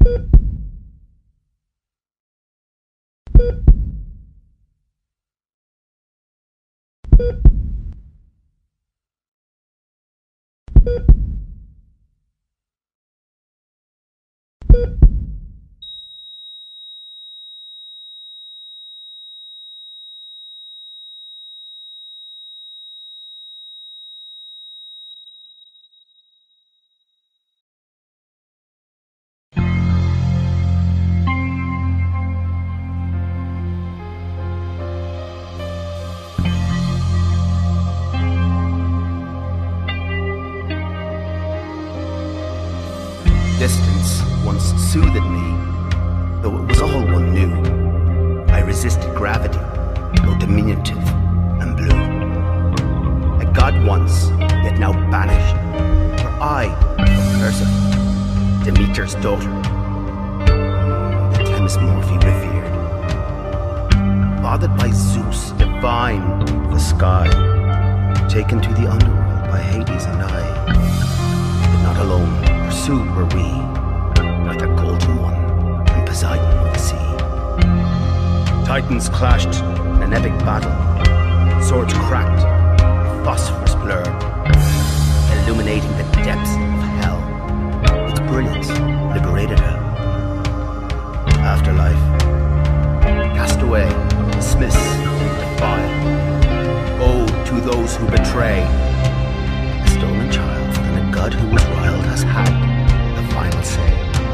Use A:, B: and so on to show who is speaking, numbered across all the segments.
A: Distance once soothed me, though it was all one knew. I resisted gravity, though diminutive and blue. A god once, yet now banished, for I, Persephone, Demeter's daughter, the Themis Morphe revered. Fathered by Zeus, divine of the sky, taken to the underworld by Hades and I, but not alone. Pursued were we, like the Golden One and Poseidon of the sea. Titans clashed in an epic battle, swords cracked, phosphorus blurred, illuminating the depths of hell. Its brilliance liberated her. Afterlife, cast away, dismiss, defile. Ode to those who betray. A stolen child and a god who was riled has had the final say.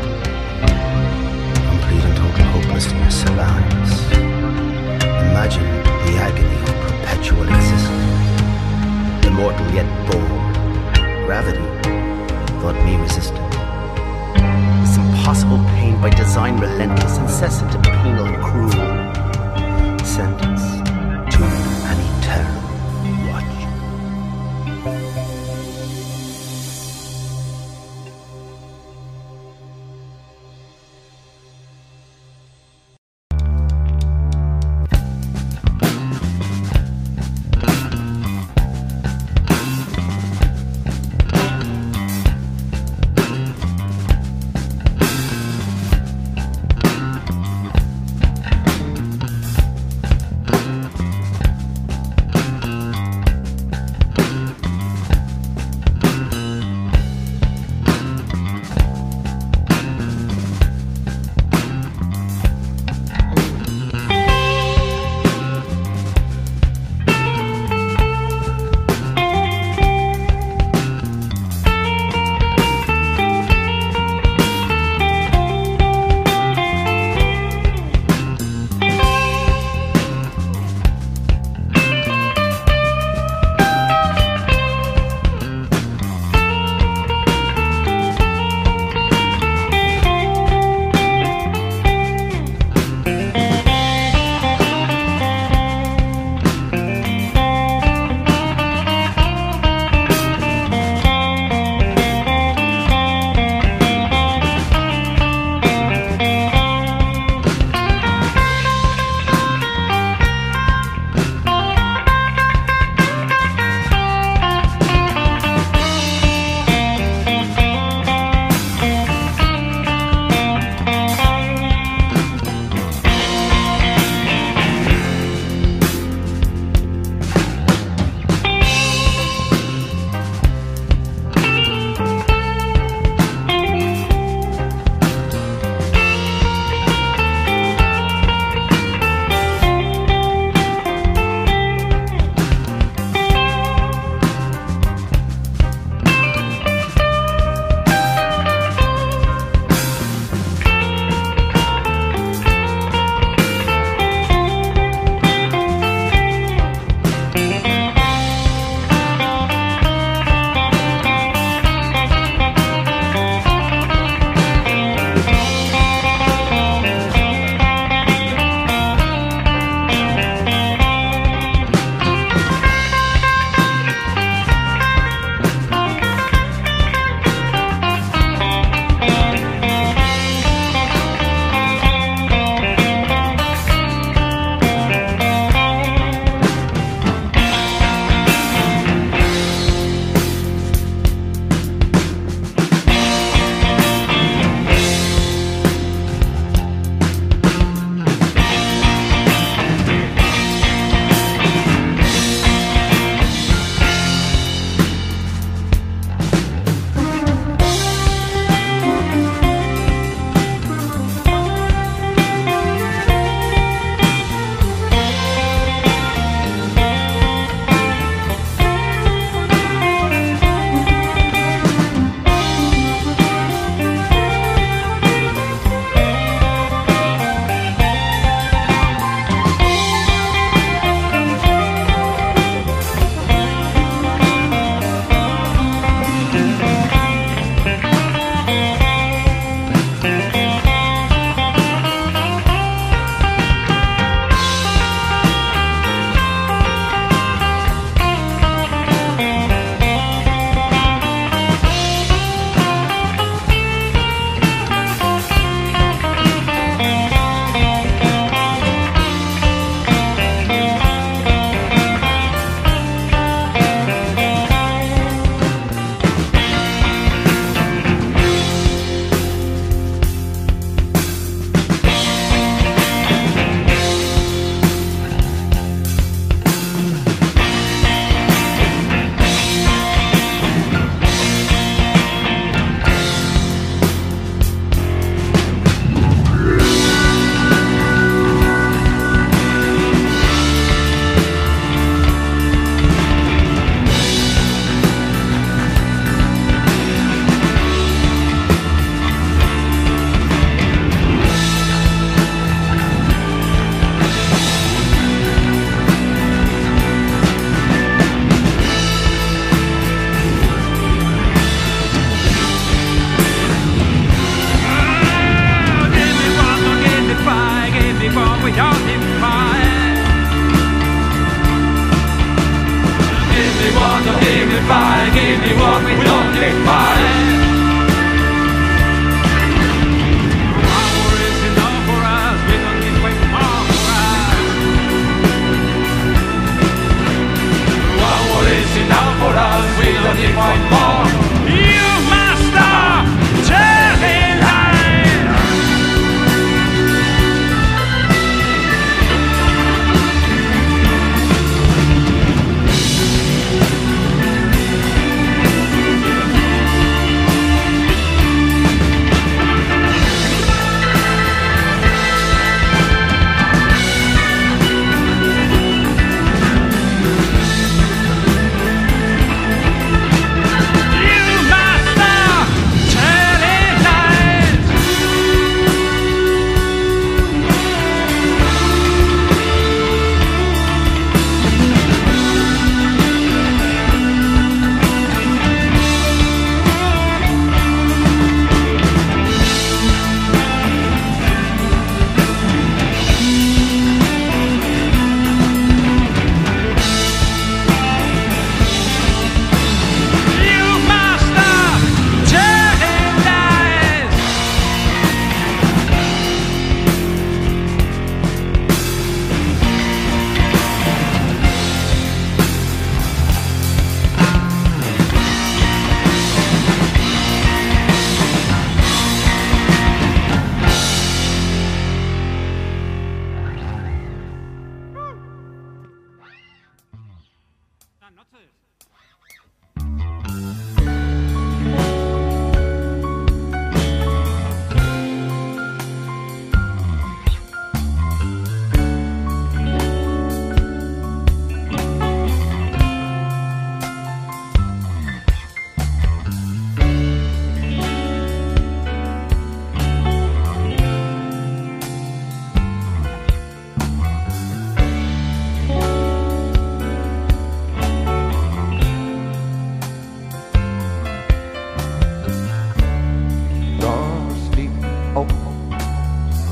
A: Complete and total hopelessness surrounds. Imagine the agony of perpetual existence. Immortal yet bold, gravity thought me resistant. This impossible pain by design relentless, incessant and penal and cruel. Sentence to an eternal watch.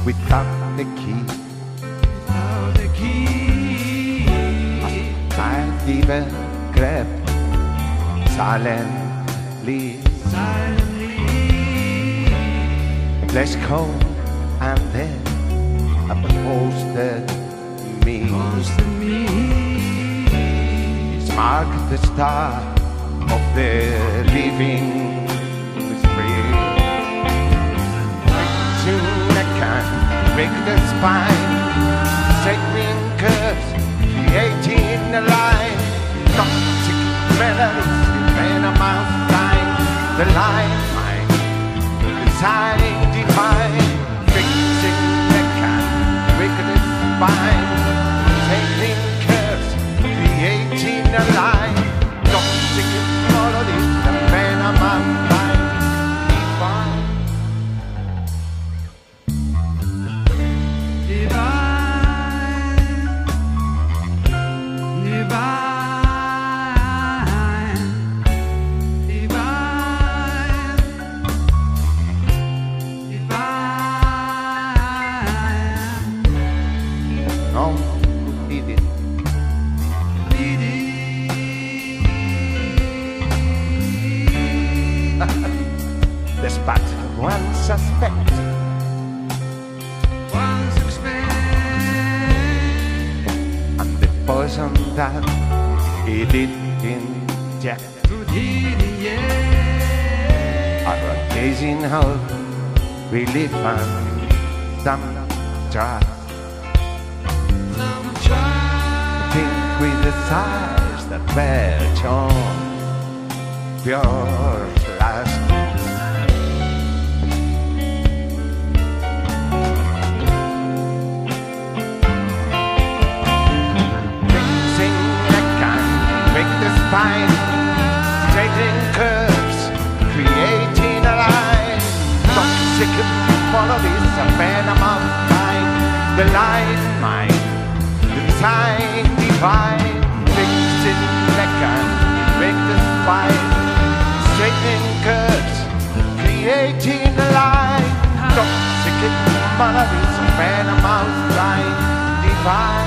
B: without the key.
C: Without the key,
B: I've even crept silently, less cold, and then posted me. It's marked the start of the living spree. Soon I can break the spine, sacred curse, creating a line, toxic melodies, venomous time, the line, mine, design divine, fixing the can, break the spine, sacred curse, creating a line, toxic melodies, the venomous time, divine. No, did it. Despite one suspect, and the poison that he did inject, are gazing out relief and some trust. Think with the sighs that belch on pure lust. Fixing the can, break the spine, straightening curves, creating a line, toxic qualities, a venom of time, the life mind. Time divine, fixing the can, break the spine, straightening curves, creating a line, toxic melodies, a venomous line divine.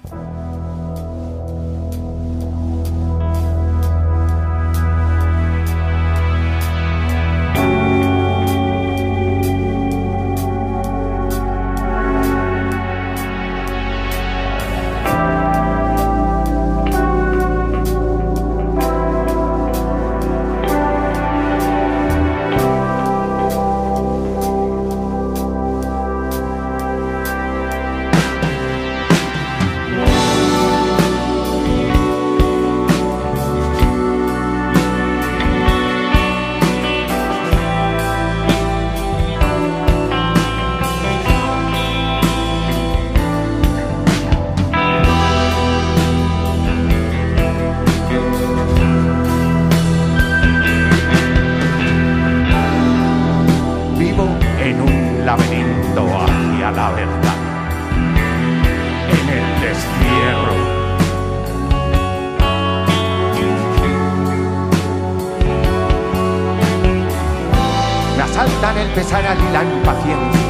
B: asaltan el pesar y la impaciencia.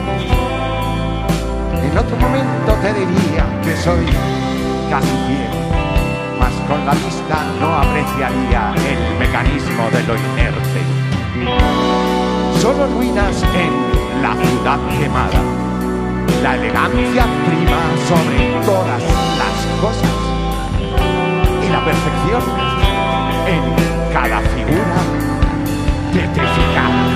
B: En otro momento te diría que soy casi ciego, mas con la vista no apreciaría el mecanismo de lo inerte. Solo ruinas en la ciudad quemada. La elegancia prima sobre todas las cosas y la perfección en cada figura petrificada.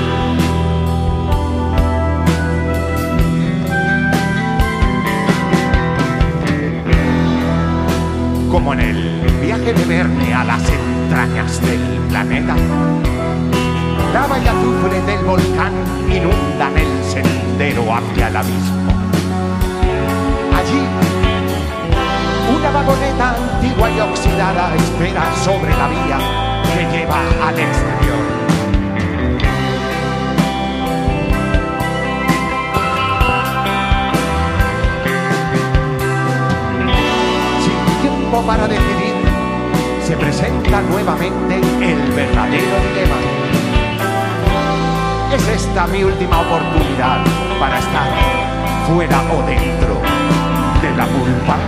B: Como en el viaje de Verne a las entrañas del planeta, lava y azufre del volcán inundan el sendero hacia el abismo. Allí, una vagoneta antigua y oxidada espera sobre la vía que lleva al exterior. Sin tiempo para decidir, se presenta nuevamente el verdadero dilema. ¿Es esta mi última oportunidad para estar fuera o dentro de la culpa?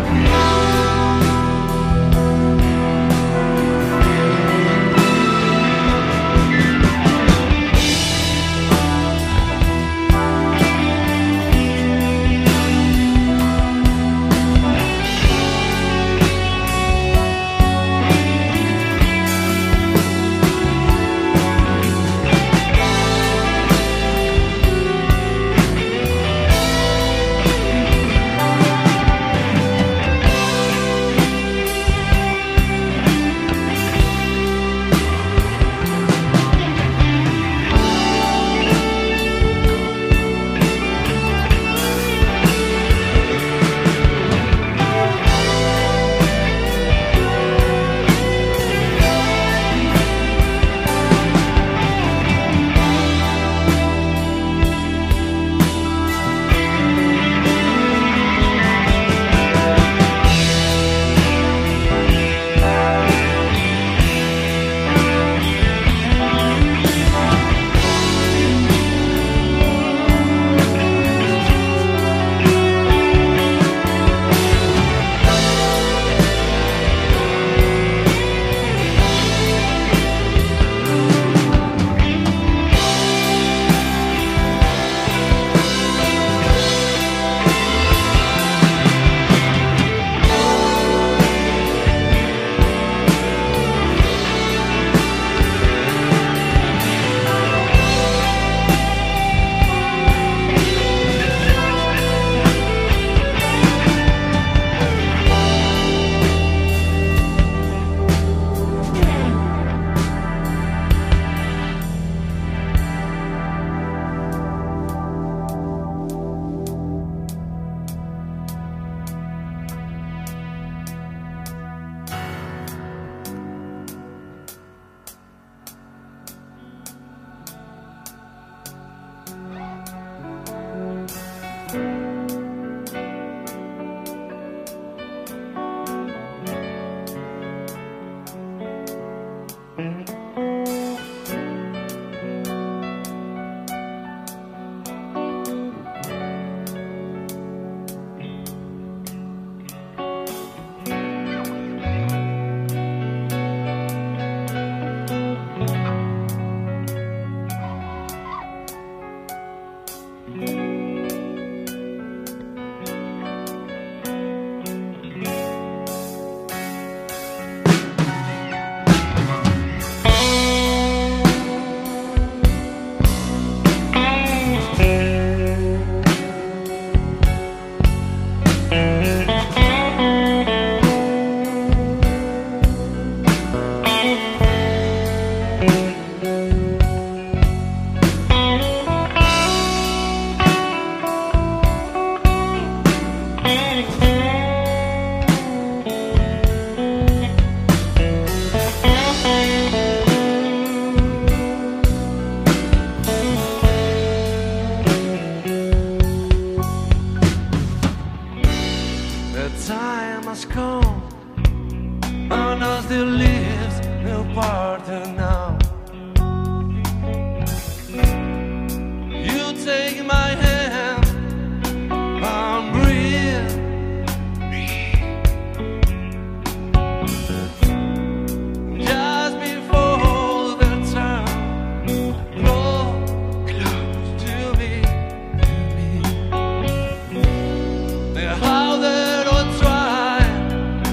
C: has come, and as the leaves will parted now, you take my hand and breathe. Just before the time, draw close to me. How that I try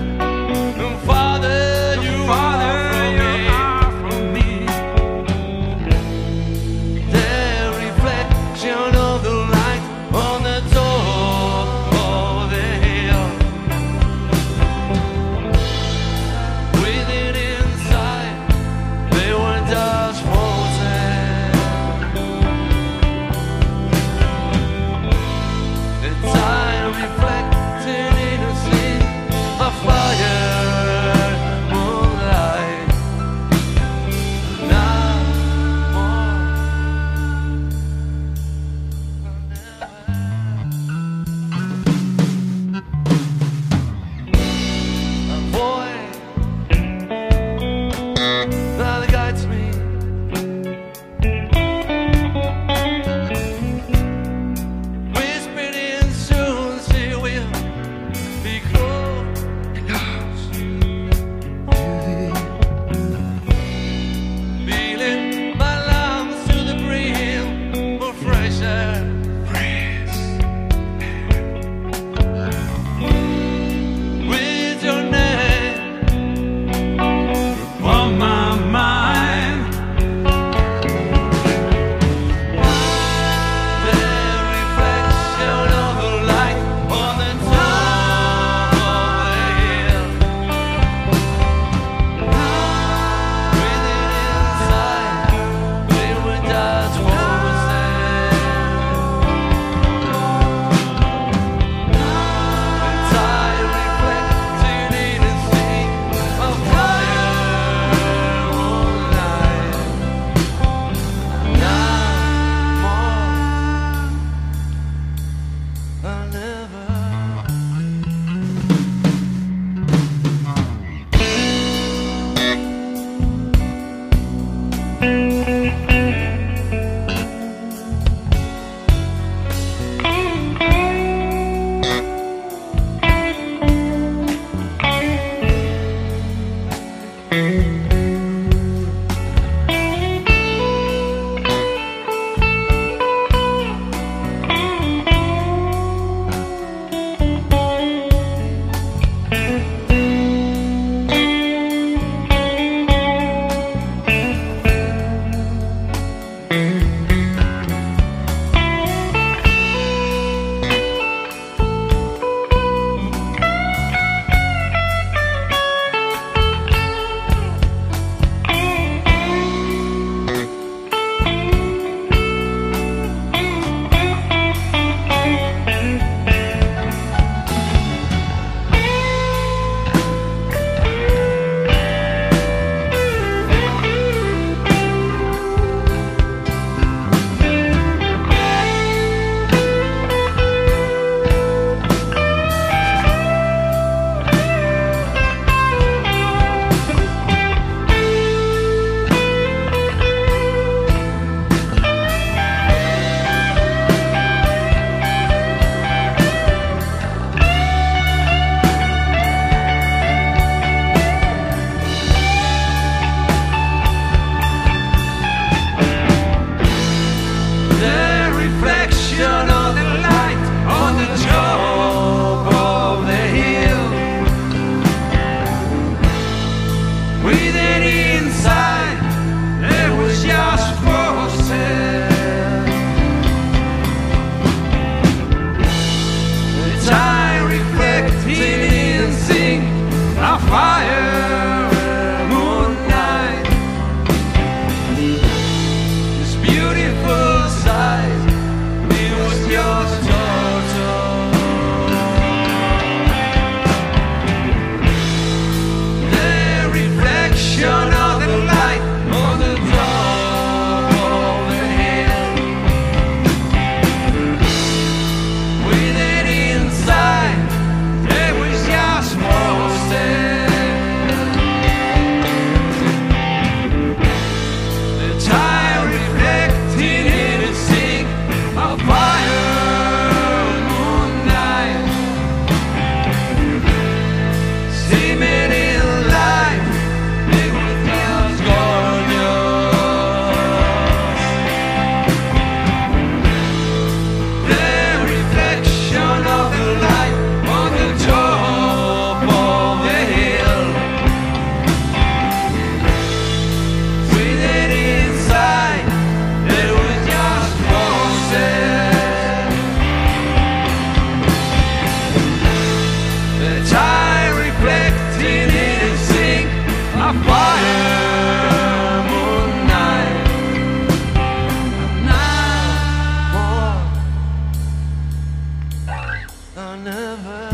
C: I never.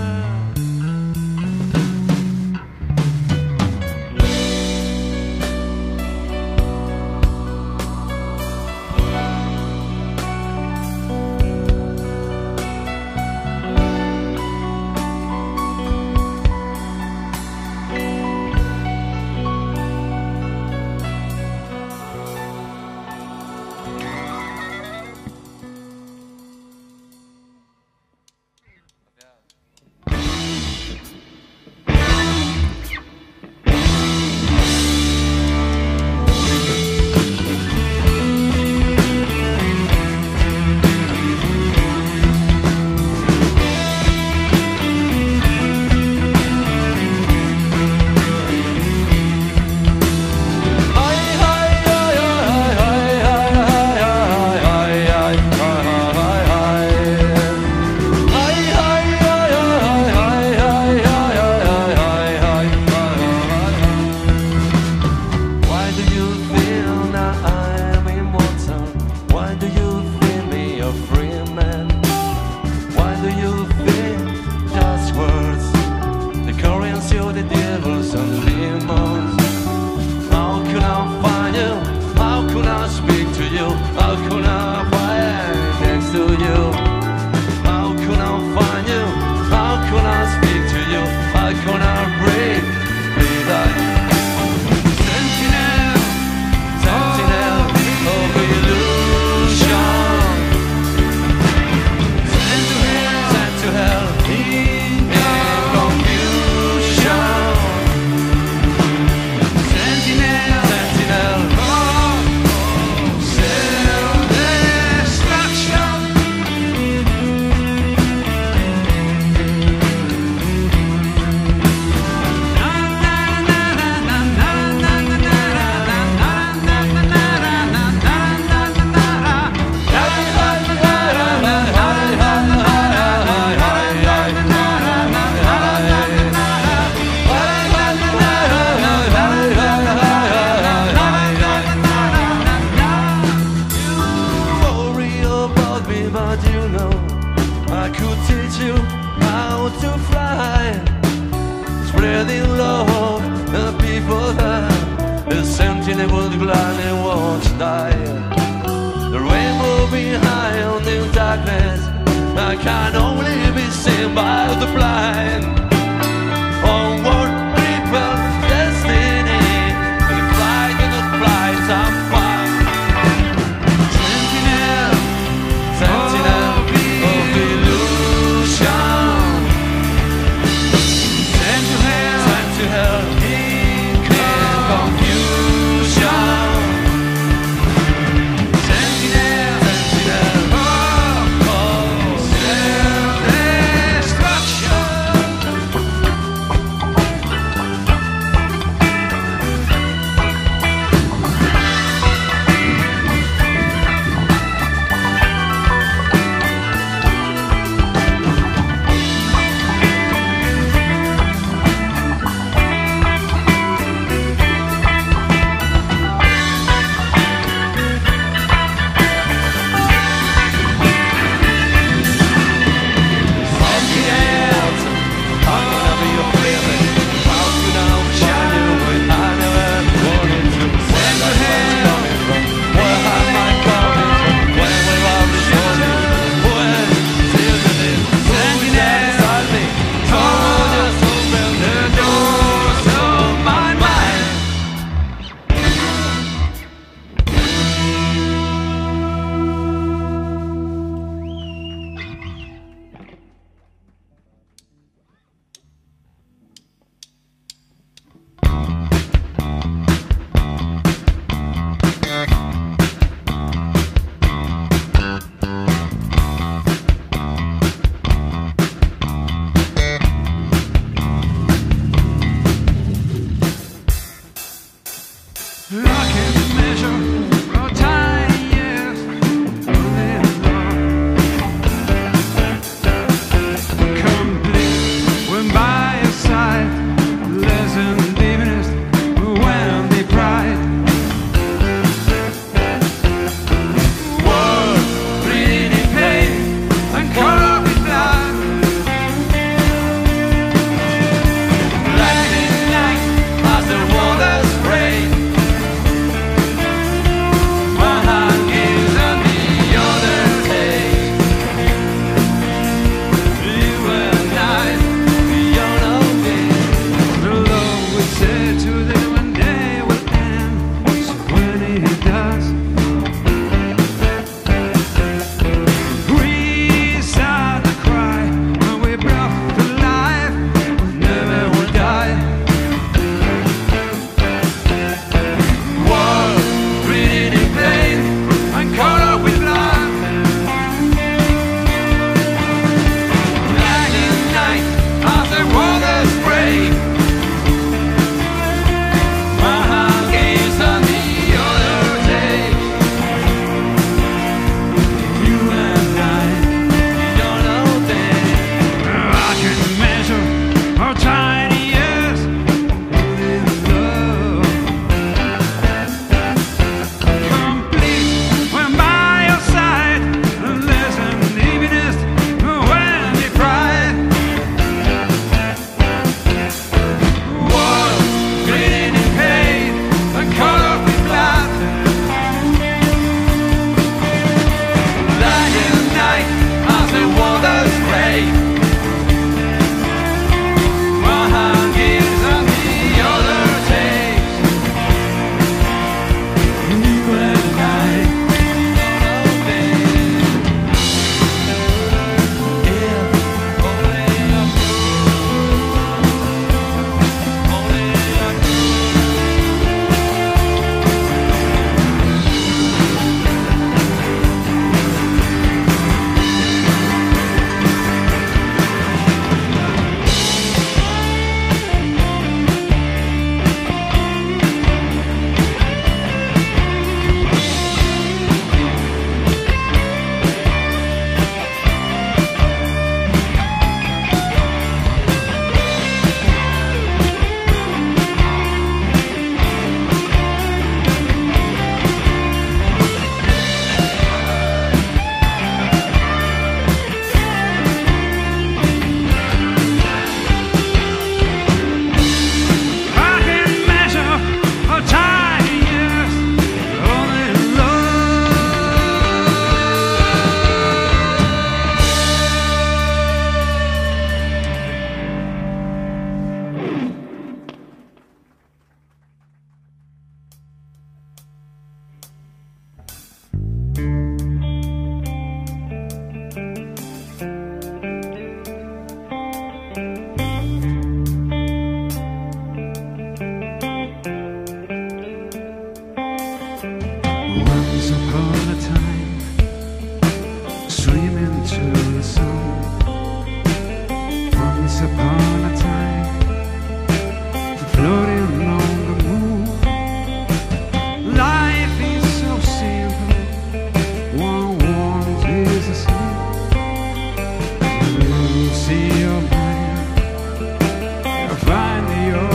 C: see your mind, you'll find yours.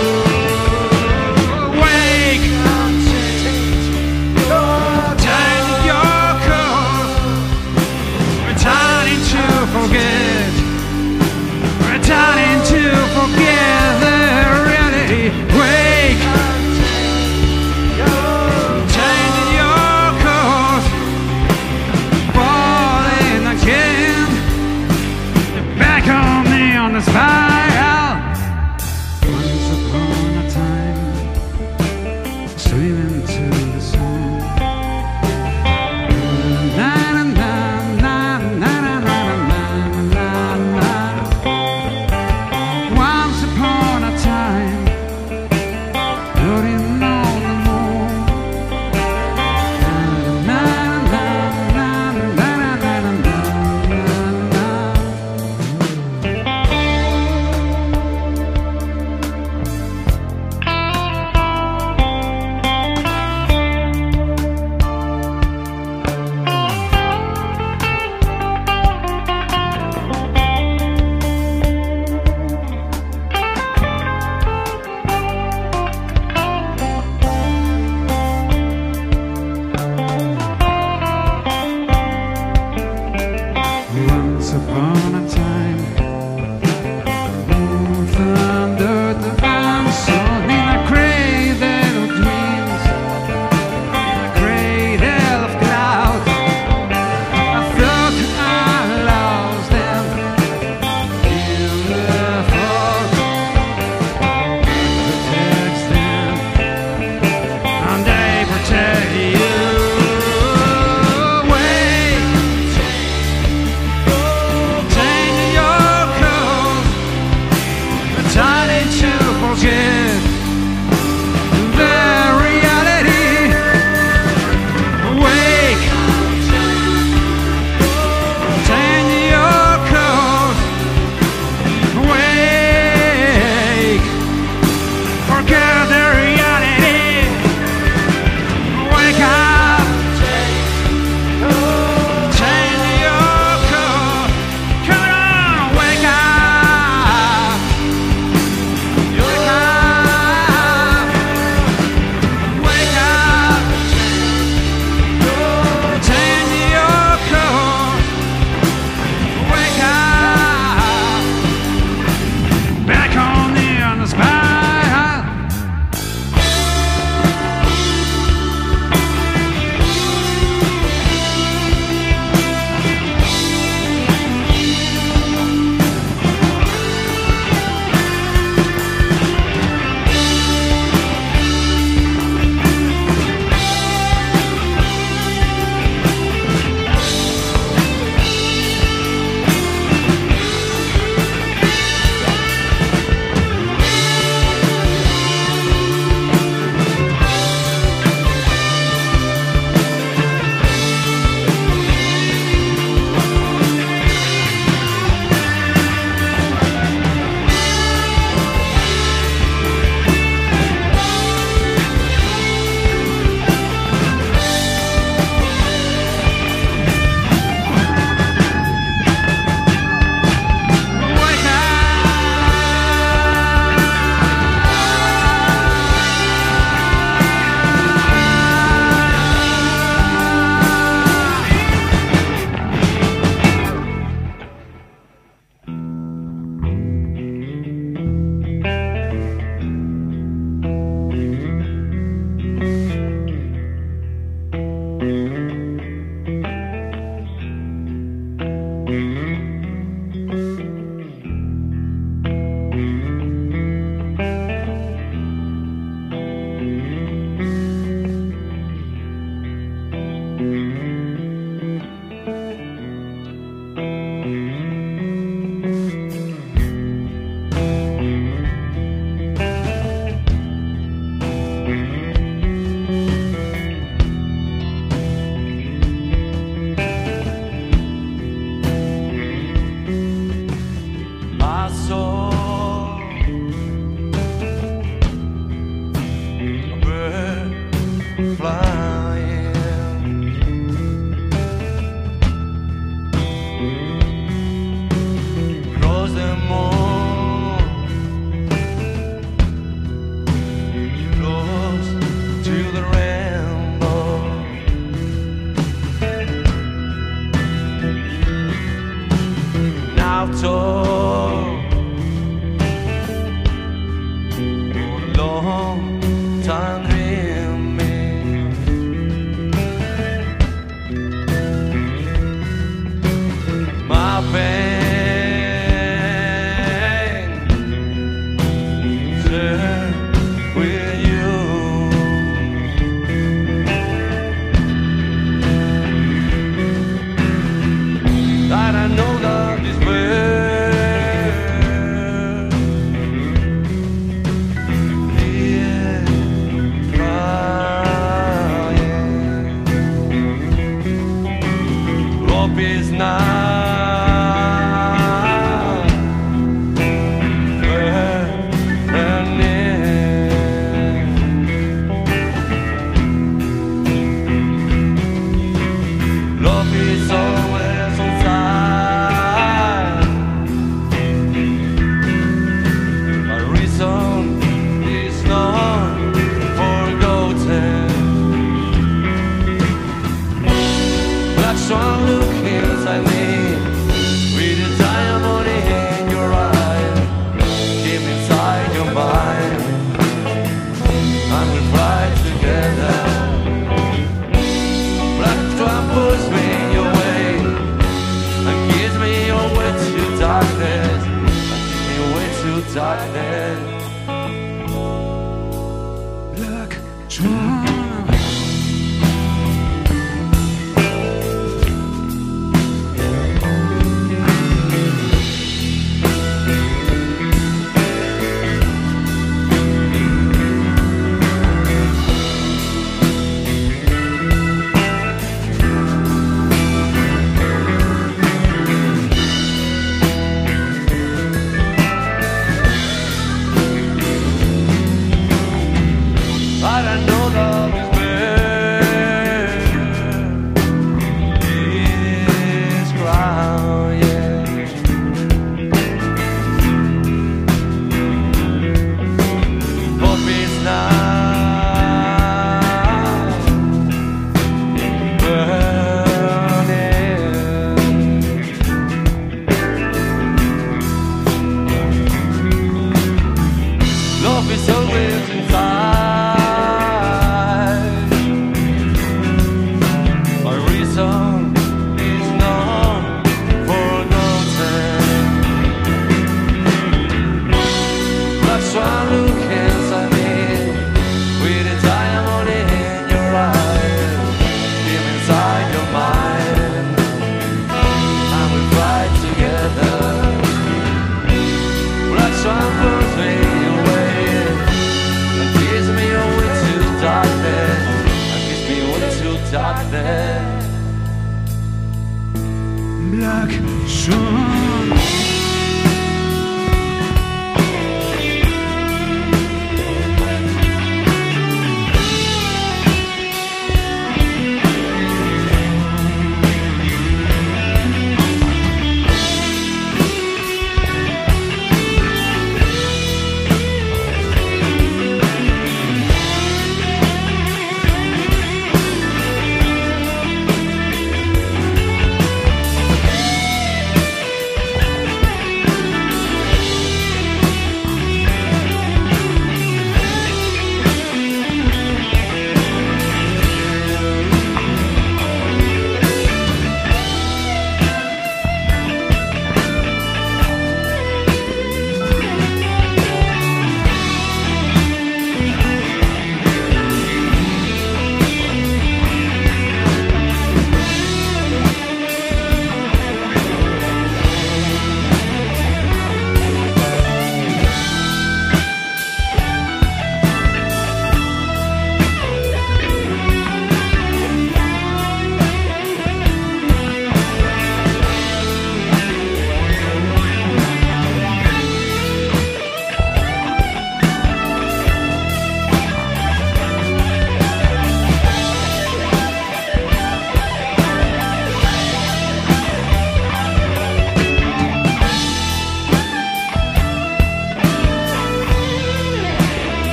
C: Time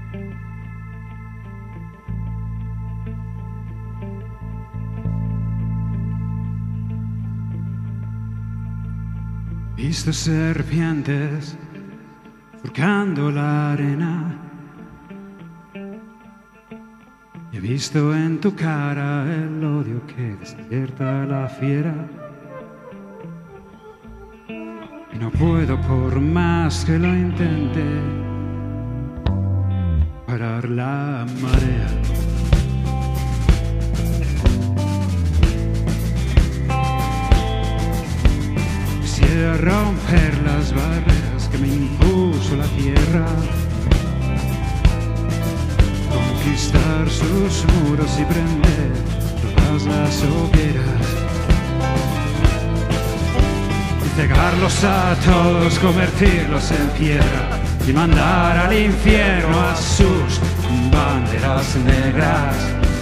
D: He visto serpientes surcando la arena. He visto en tu cara el odio que despierta la fiera. Y no puedo, por más que lo intente, parar la marea. Quisiera romper las barreras que me impuso la tierra, conquistar sus muros y prender todas las hogueras, cegarlos a todos, convertirlos en piedra y mandar al infierno a sus banderas negras.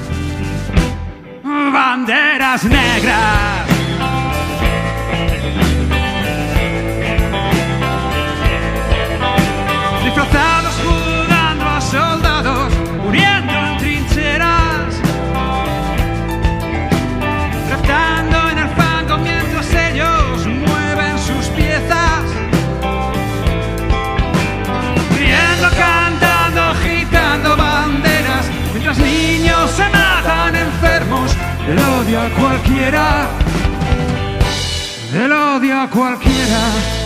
D: Banderas negras. Disfrazados jugando a soldados, muriendo en trincheras, reptando en el fango mientras ellos mueven sus piezas, riendo, cantando, agitando banderas, mientras niños se matan enfermos del odio a cualquiera, del odio a cualquiera.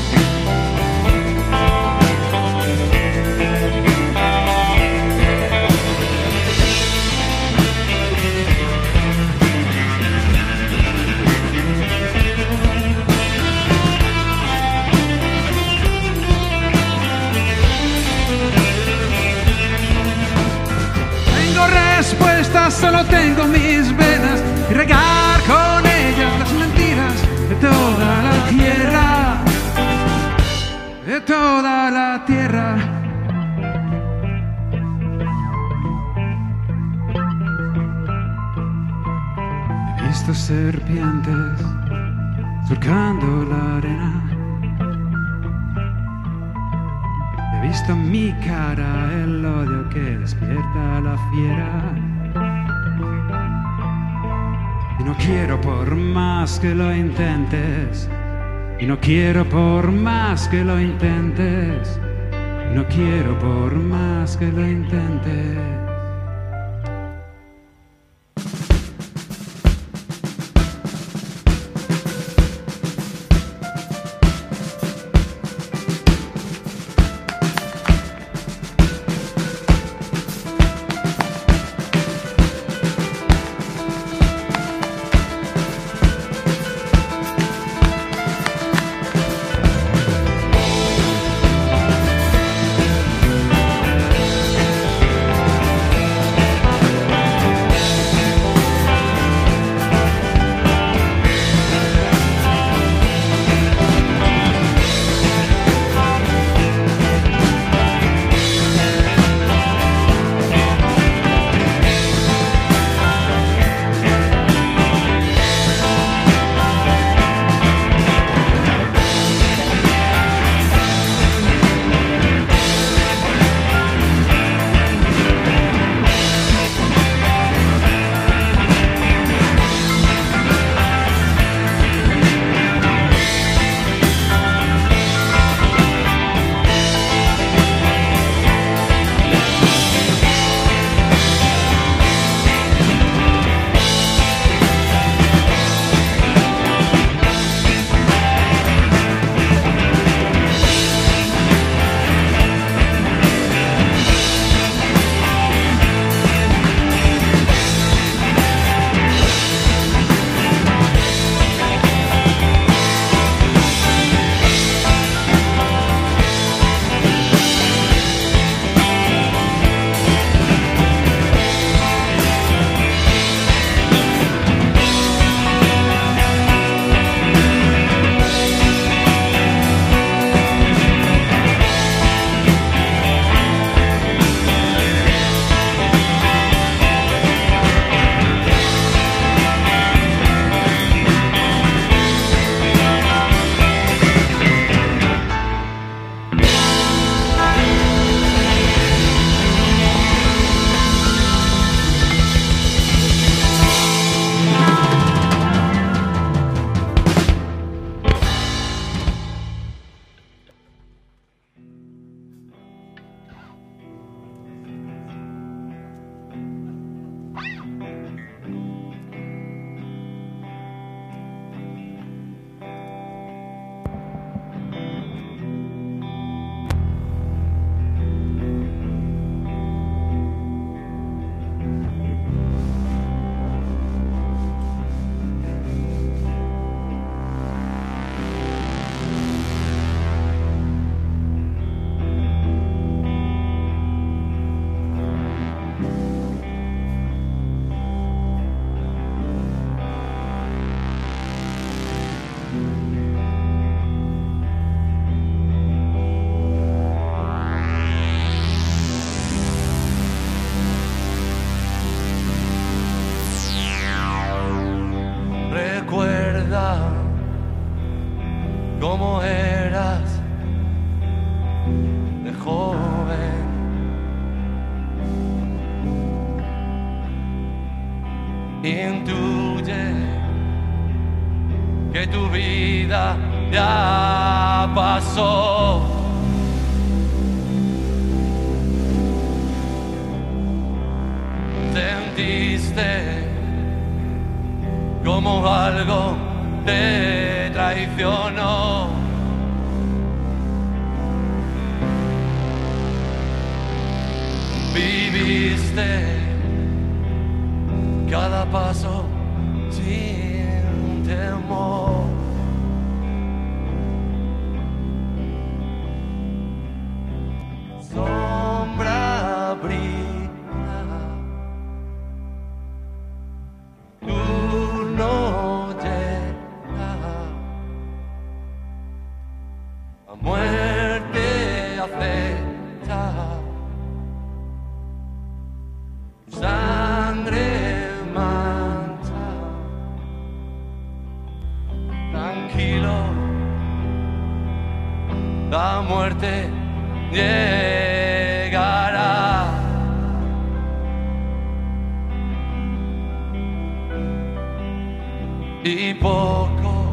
D: Respuestas, solo tengo mis venas y regar con ellas las mentiras de toda la tierra, de toda la tierra. He visto serpientes surcando la arena. He visto en mi cara el odio que despierta la fiera. Y no quiero por más que lo intentes. Y no quiero por más que lo intentes. Y no quiero por más que lo intentes.
C: como eras de joven. Intuye que tu vida ya pasó. Sentiste como algo te traicionó. Viviste cada paso sin temor. Sombra brilla, tú no llegas, a muerte acecha, sangre mancha, tranquilo, la muerte llegará. Y poco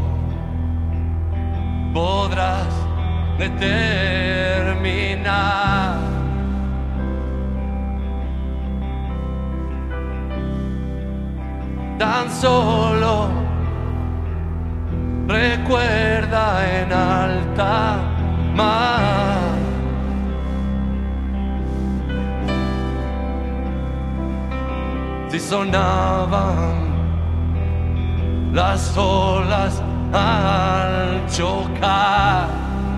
C: podrás determinar. Tan solo recuerda en alta mar si sonaban las olas al chocar.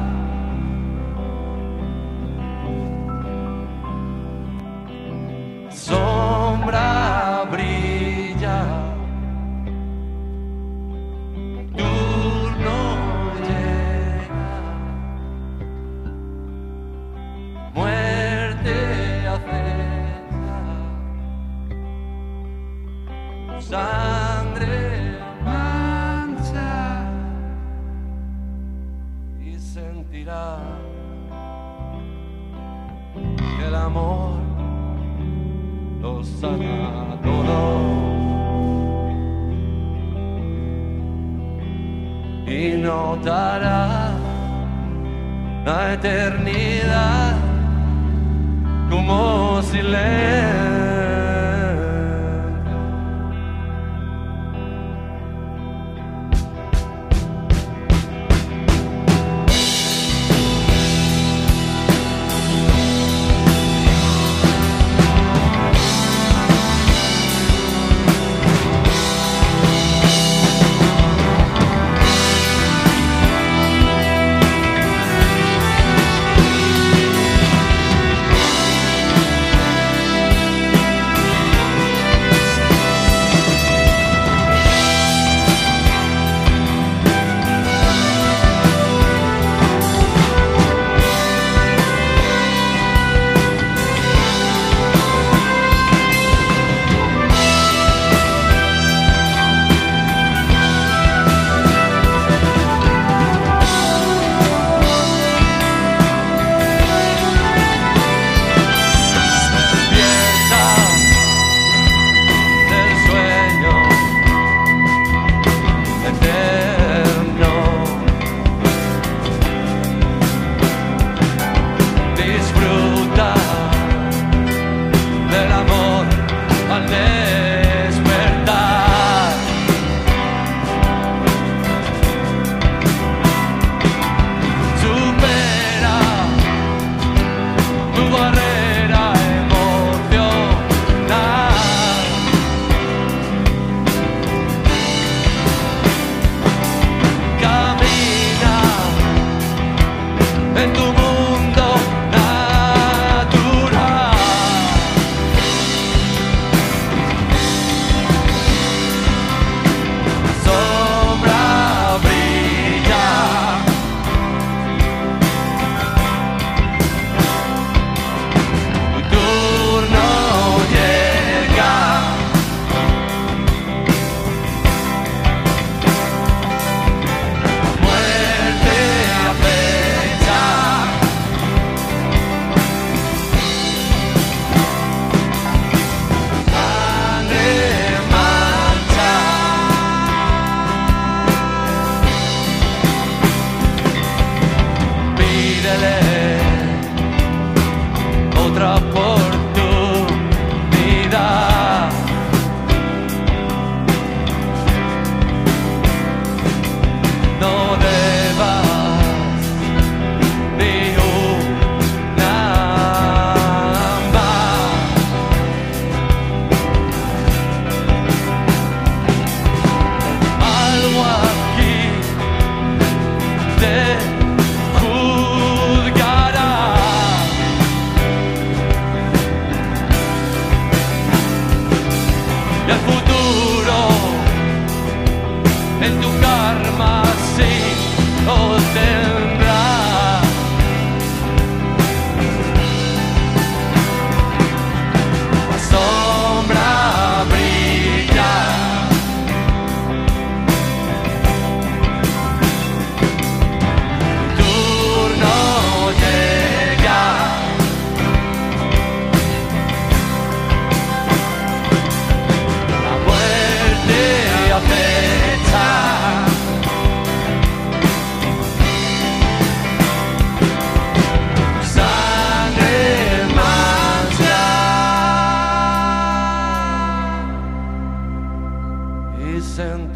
C: Sombra brilla, tú no llegas, muerte acecha, sangre mancha y sentirás que el amor lo sana todo y notarás la eternidad como silencio.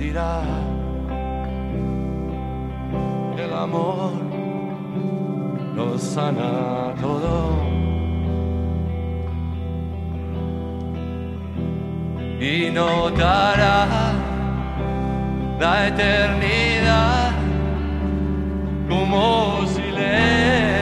C: dirá que el amor lo sana todo. Y notará la eternidad como silencio.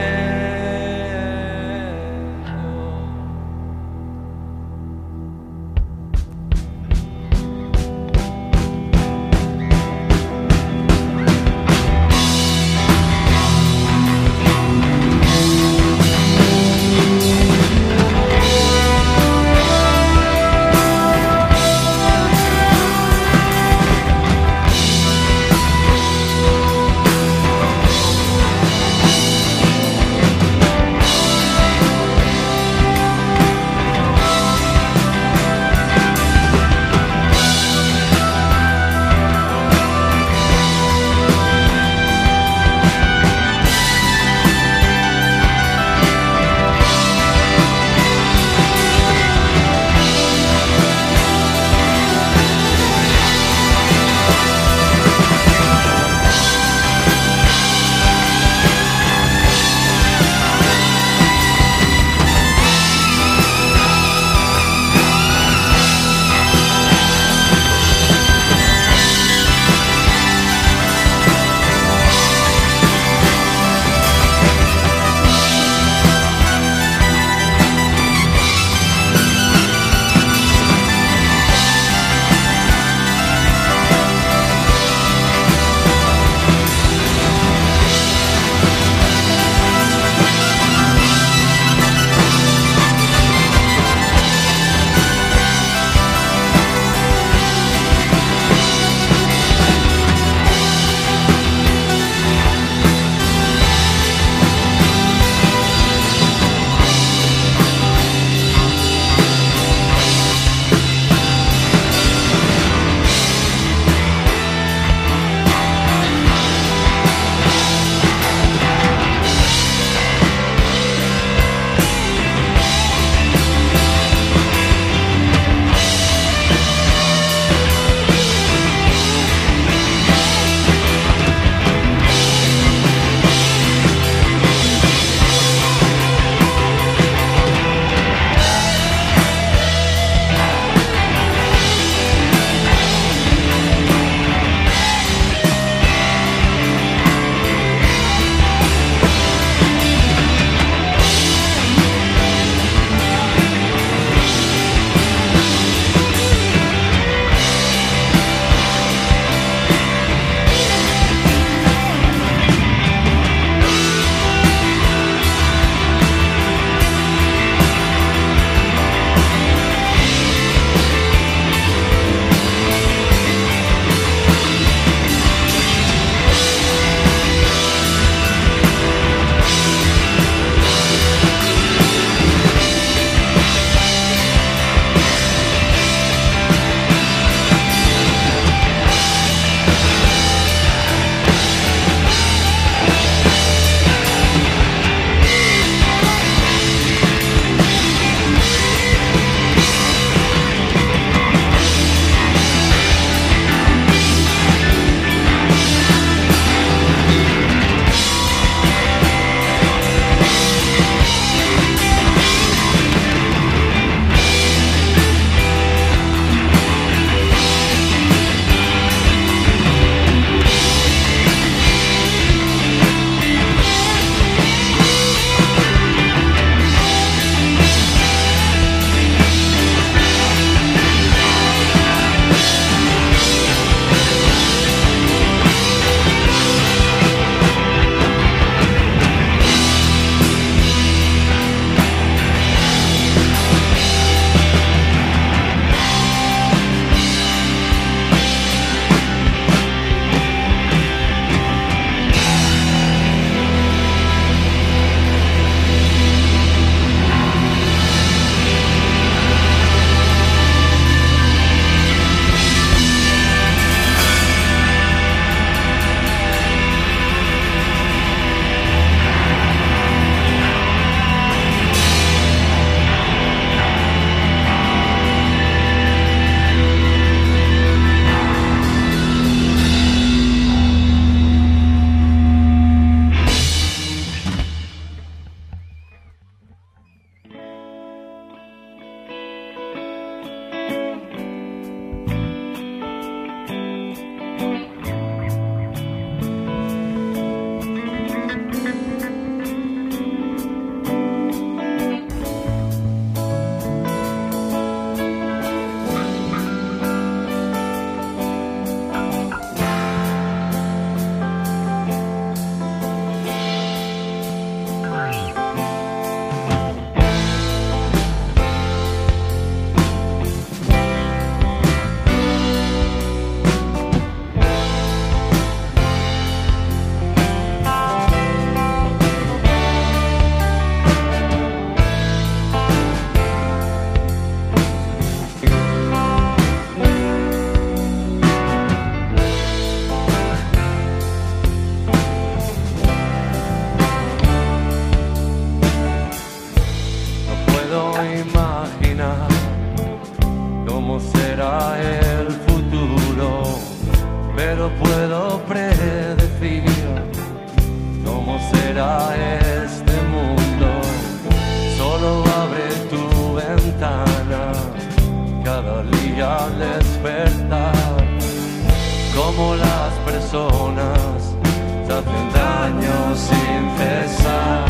C: adivina cómo será el futuro, pero puedo predecir cómo será este mundo. Solo abre tu ventana cada día al despertar. Como las personas se hacen daño sin cesar.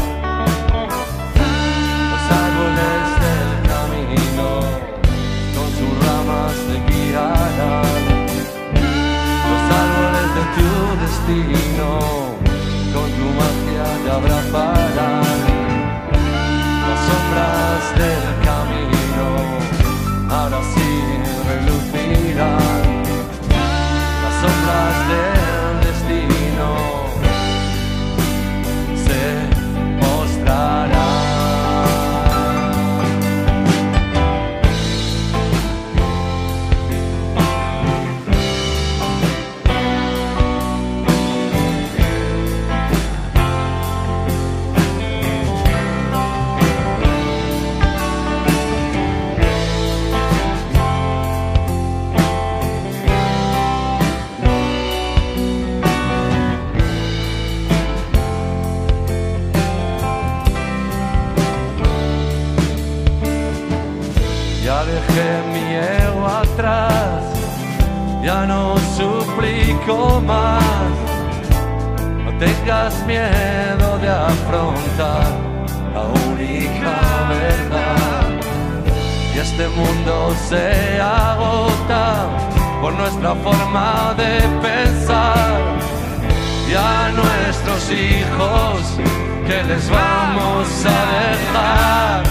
C: Los árboles del camino con sus ramas te guiarán. Los árboles de tu destino con tu magia te abrazarán. Las sombras del camino ahora sí relucirán. Las sombras del destino se mostrarán. Ya dejé mi ego atrás, ya no suplico más. No tengas miedo de afrontar la única verdad. Y este mundo se agota por nuestra forma de pensar. Y a nuestros hijos, ¿qué les vamos a dejar?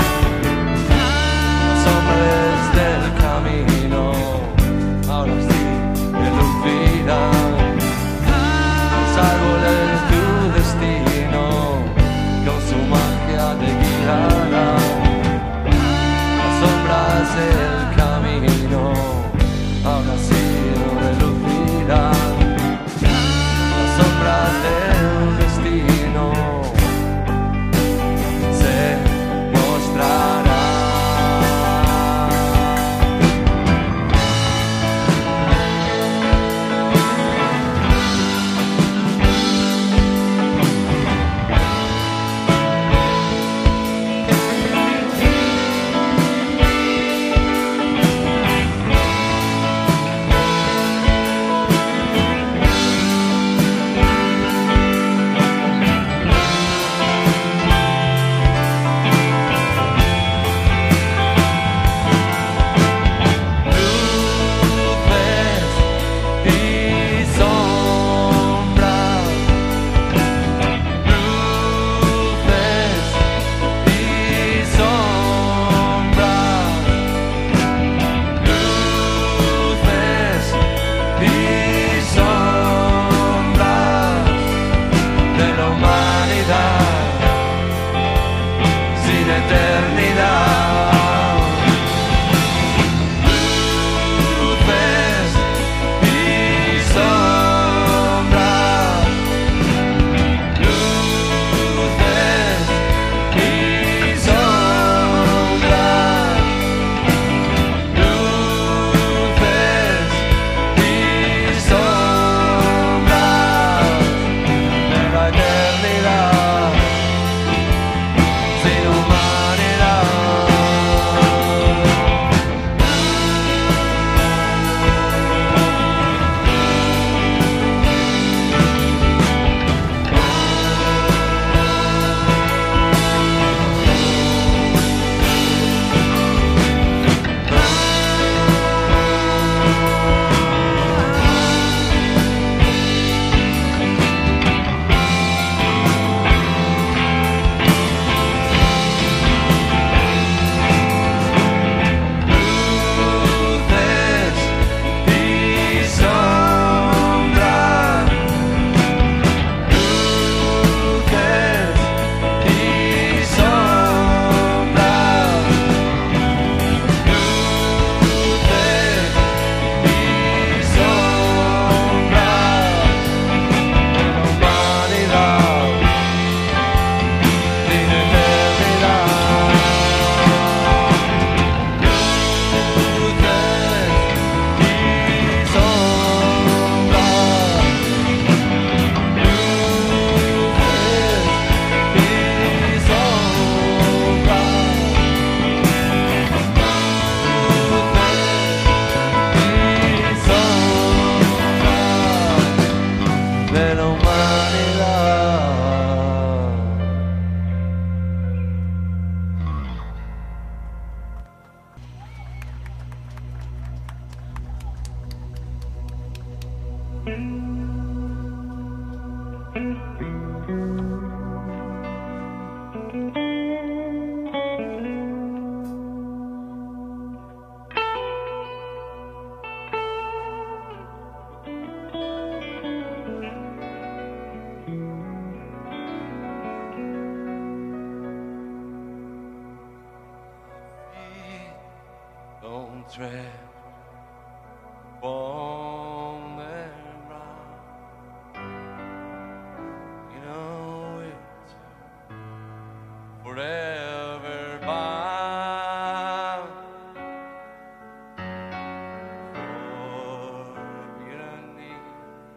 C: Del camino ahora sí relucirán. Los árboles de tu destino con su magia te guiarán. Las sombras del camino ahora sí relucirán. Las sombras del destino se Don't tread on the ground. You know it's forever bound. For you don't need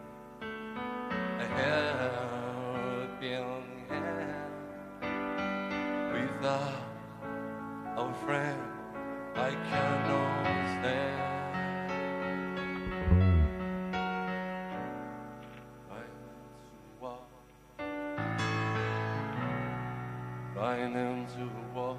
C: a helping hand without our friend. I cannot stand. Right into the wall.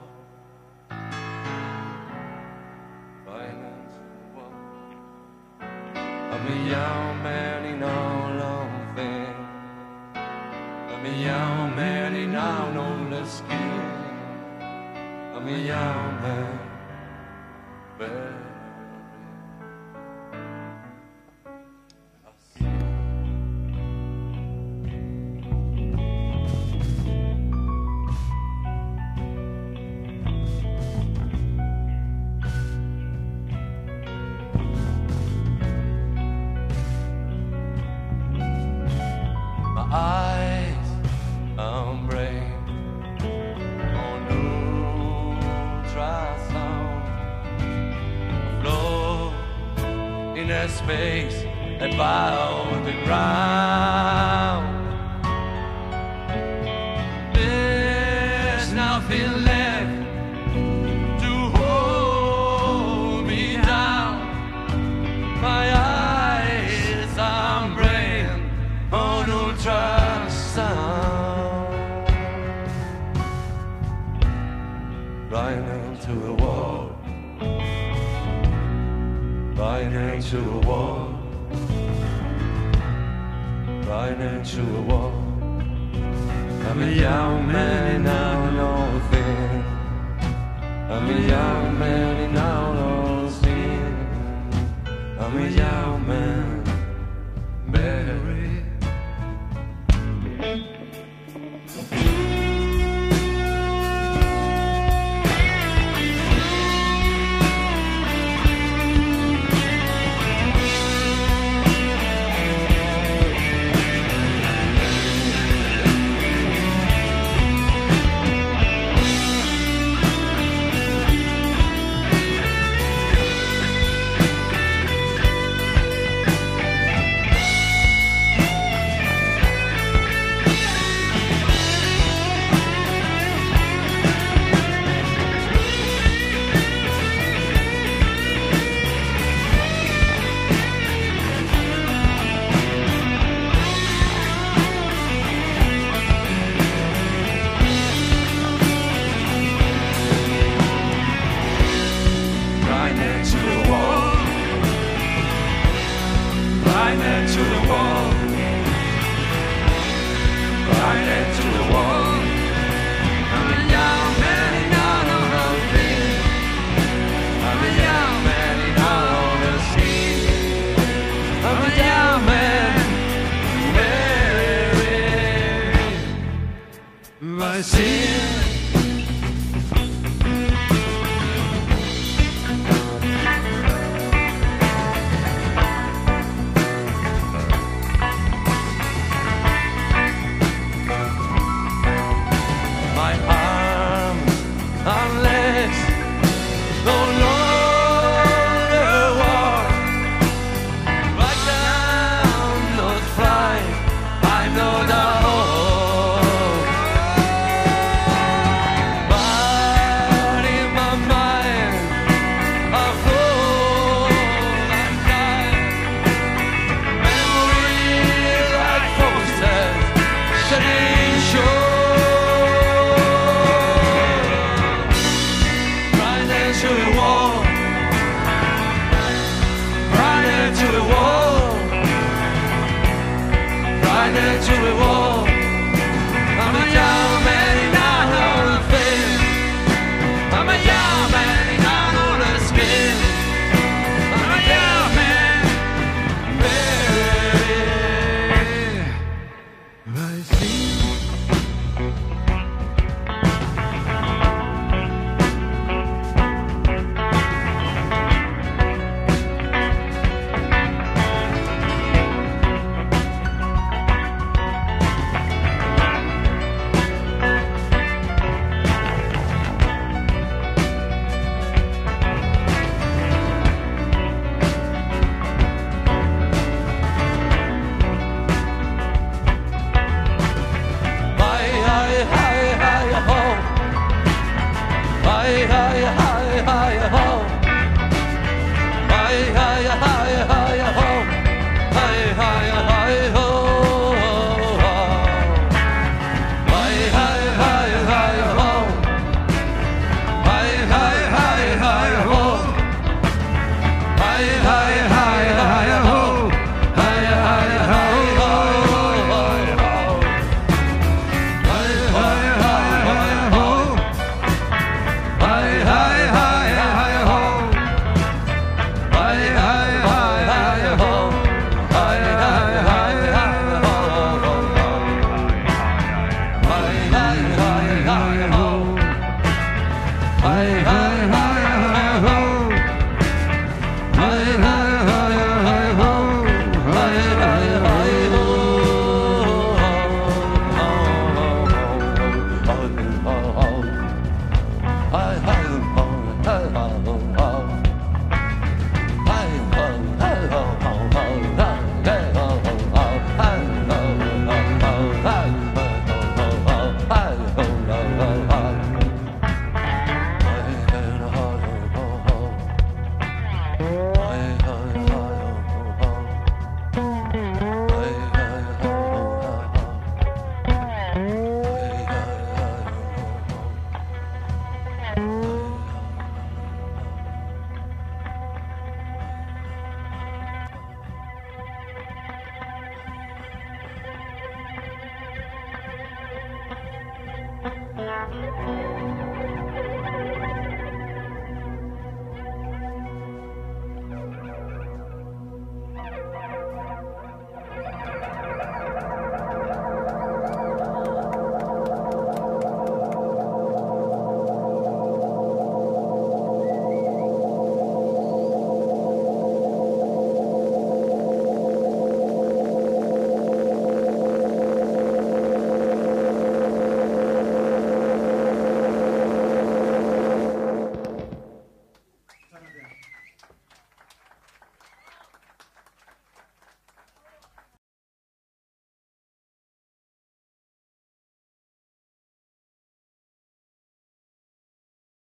C: Right into the wall. I'm a young man in all long thing. I'm a young man in all no skin. I'm a young man. My eyes on brain on ultrasound flow in a space above the ground. There's nothing left to hold me down. My eyes on brain on ultrasound. Right into a wall. Right into a wall. Right into a wall. I'm a young man and I know thing. I'm a young man and I know sin. I'm a young man, Mary. to a war. I'm a young man and I know the fear. I'm a young man and I know the skin. I'm a young man, baby. I see.
E: Thank you.